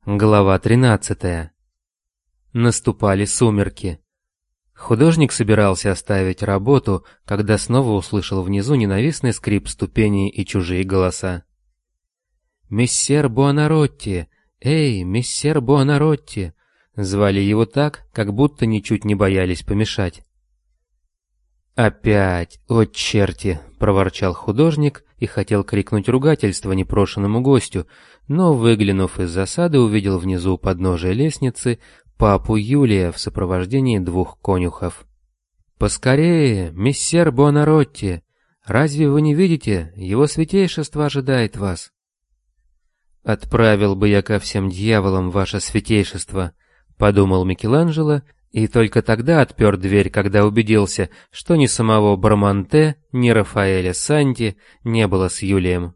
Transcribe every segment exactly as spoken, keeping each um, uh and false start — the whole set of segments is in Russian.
Глава тринадцатая. Наступали сумерки. Художник собирался оставить работу, когда снова услышал внизу ненавистный скрип ступеней и чужие голоса. «Мессер Буонаротти! Эй, мессер Буонаротти!» Звали его так, как будто ничуть не боялись помешать. «Опять, о черти!» — проворчал художник и хотел крикнуть ругательство непрошенному гостю, но, выглянув из засады, увидел внизу у подножия лестницы папу Юлия в сопровождении двух конюхов. «Поскорее, мессер Буонаротти! Разве вы не видите? Его святейшество ожидает вас!» «Отправил бы я ко всем дьяволам ваше святейшество», — подумал Микеланджело, и только тогда отпер дверь, когда убедился, что ни самого Браманте, ни Рафаэля Санти не было с Юлием.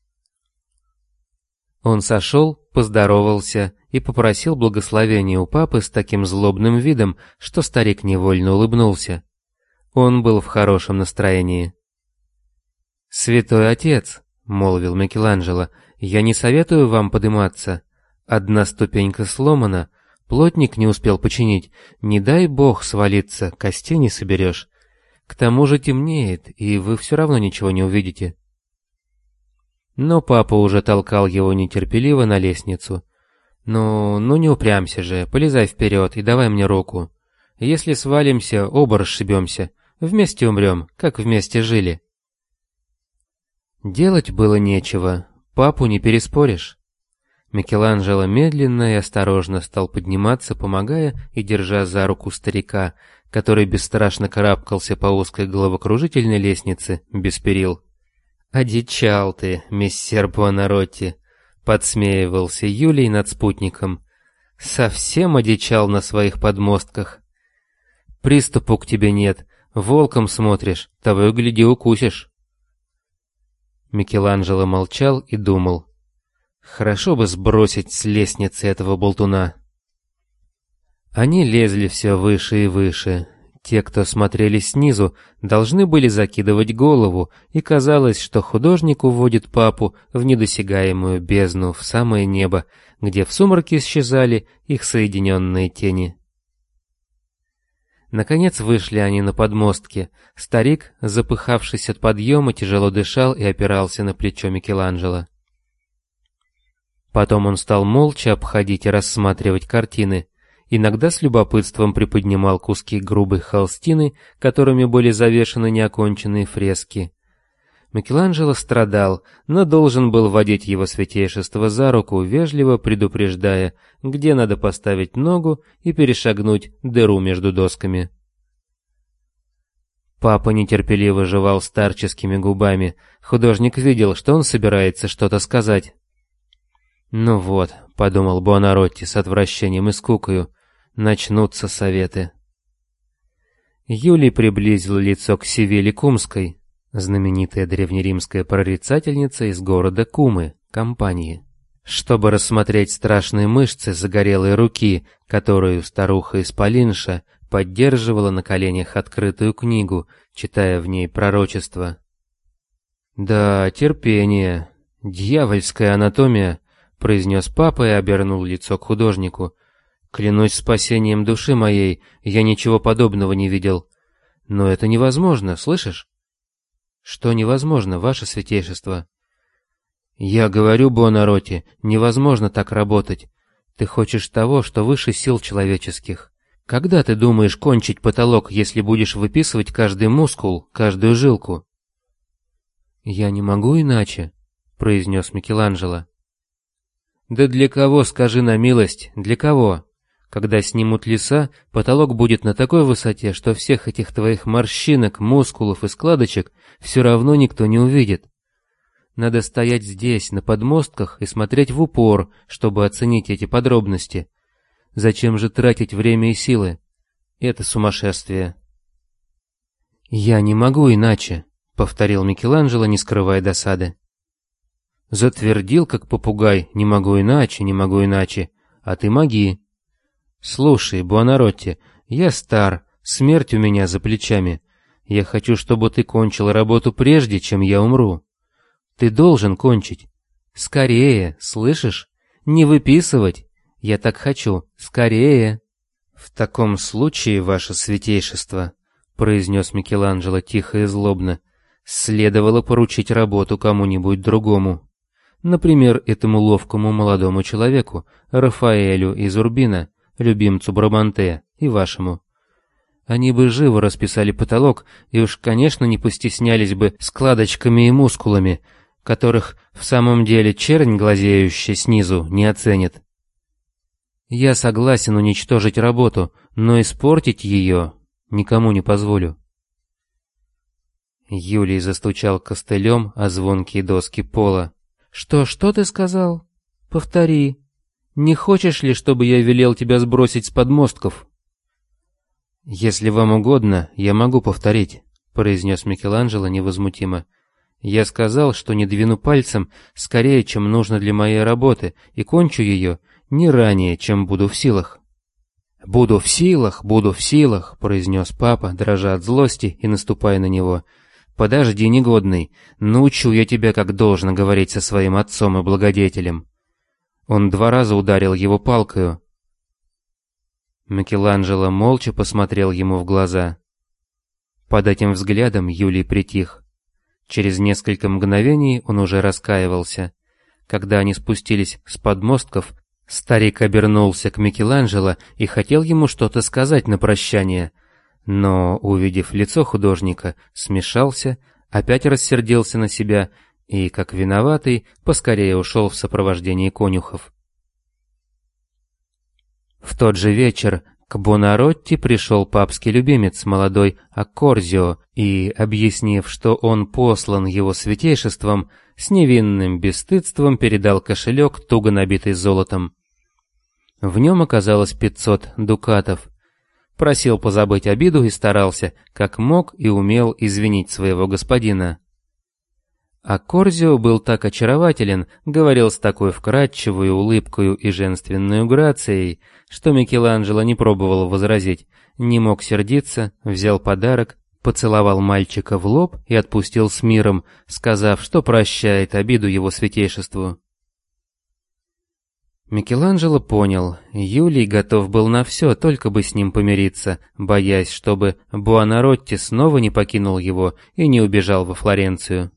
Он сошел, поздоровался и попросил благословения у папы с таким злобным видом, что старик невольно улыбнулся. Он был в хорошем настроении. «Святой отец», — молвил Микеланджело, — «я не советую вам подниматься. Одна ступенька сломана, плотник не успел починить, не дай бог свалиться, костей не соберешь. К тому же темнеет, и вы все равно ничего не увидите». Но папа уже толкал его нетерпеливо на лестницу. «Ну, ну не упрямься же, полезай вперед и давай мне руку. Если свалимся, оба расшибемся, вместе умрем, как вместе жили». Делать было нечего, папу не переспоришь. Микеланджело медленно и осторожно стал подниматься, помогая и держа за руку старика, который бесстрашно карабкался по узкой головокружительной лестнице без перил. «Одичал ты, мессер Буонаротти», — подсмеивался Юлий над спутником. «Совсем одичал на своих подмостках. Приступу к тебе нет, волком смотришь, того и гляди укусишь». Микеланджело молчал и думал. Хорошо бы сбросить с лестницы этого болтуна. Они лезли все выше и выше. Те, кто смотрели снизу, должны были закидывать голову, и казалось, что художник уводит папу в недосягаемую бездну, в самое небо, где в сумраке исчезали их соединенные тени. Наконец вышли они на подмостки. Старик, запыхавшись от подъема, тяжело дышал и опирался на плечо Микеланджело. Потом он стал молча обходить и рассматривать картины. Иногда с любопытством приподнимал куски грубой холстины, которыми были завешаны неоконченные фрески. Микеланджело страдал, но должен был водить его святейшество за руку, вежливо предупреждая, где надо поставить ногу и перешагнуть дыру между досками. Папа нетерпеливо жевал старческими губами. Художник видел, что он собирается что-то сказать. «Ну вот», — подумал Буонаротти с отвращением и скукою, — «начнутся советы». Юлий приблизил лицо к Севиле Кумской, знаменитая древнеримская прорицательница из города Кумы, Кампании, чтобы рассмотреть страшные мышцы загорелой руки, которую старуха-исполинша поддерживала на коленях открытую книгу, читая в ней пророчество. «Да, терпение, дьявольская анатомия», — произнес папа и обернул лицо к художнику. «Клянусь спасением души моей, я ничего подобного не видел. Но это невозможно, слышишь?» «Что невозможно, ваше святейшество?» «Я говорю, Буонаротти, невозможно так работать. Ты хочешь того, что выше сил человеческих. Когда ты думаешь кончить потолок, если будешь выписывать каждый мускул, каждую жилку?» «Я не могу иначе», — произнес Микеланджело. «Да для кого, скажи на милость, для кого? Когда снимут леса, потолок будет на такой высоте, что всех этих твоих морщинок, мускулов и складочек все равно никто не увидит. Надо стоять здесь, на подмостках, и смотреть в упор, чтобы оценить эти подробности. Зачем же тратить время и силы? Это сумасшествие». «Я не могу иначе», — повторил Микеланджело, не скрывая досады. «Затвердил, как попугай, не могу иначе, не могу иначе, а ты моги. Слушай, Буонаротти, я стар, смерть у меня за плечами. Я хочу, чтобы ты кончил работу прежде, чем я умру. Ты должен кончить. Скорее, слышишь? Не выписывать, Я так хочу. Скорее!» «В таком случае, ваше святейшество», — произнес Микеланджело тихо и злобно, «следовало поручить работу кому-нибудь другому. Например, этому ловкому молодому человеку, Рафаэлю из Урбино, любимцу Брамантея, и вашему. Они бы живо расписали потолок и уж, конечно, не постеснялись бы складочками и мускулами, которых в самом деле чернь, глазеющая снизу, не оценит. Я согласен уничтожить работу, но испортить ее никому не позволю». Юлий застучал костылем о звонкие доски пола. «Что, что ты сказал? Повтори. Не хочешь ли, чтобы я велел тебя сбросить с подмостков?» «Если вам угодно, я могу повторить», — произнес Микеланджело невозмутимо. «Я сказал, что не двину пальцем скорее, чем нужно для моей работы, и кончу ее не ранее, чем буду в силах». «Буду в силах, буду в силах», — произнес папа, дрожа от злости и наступая на него. «Подожди, негодный, научу я тебя, как должно говорить со своим отцом и благодетелем». Он два раза ударил его палкою. Микеланджело молча посмотрел ему в глаза. Под этим взглядом Юлий притих. Через несколько мгновений он уже раскаивался. Когда они спустились с подмостков, старик обернулся к Микеланджело и хотел ему что-то сказать на прощание, но, увидев лицо художника, смешался, опять рассердился на себя и, как виноватый, поскорее ушел в сопровождении конюхов. В тот же вечер к Буонаротти пришел папский любимец, молодой Аккорзио, и, объяснив, что он послан его святейшеством, с невинным бесстыдством передал кошелек, туго набитый золотом. В нем оказалось пятьсот дукатов. Просил позабыть обиду и старался, как мог и умел, извинить своего господина. А Корзио был так очарователен, говорил с такой вкрадчивой улыбкою и женственной грацией, что Микеланджело не пробовал возразить, не мог сердиться, взял подарок, поцеловал мальчика в лоб и отпустил с миром, сказав, что прощает обиду его святейшеству. Микеланджело понял, Юлий готов был на все, только бы с ним помириться, боясь, чтобы Буонаротти снова не покинул его и не убежал во Флоренцию.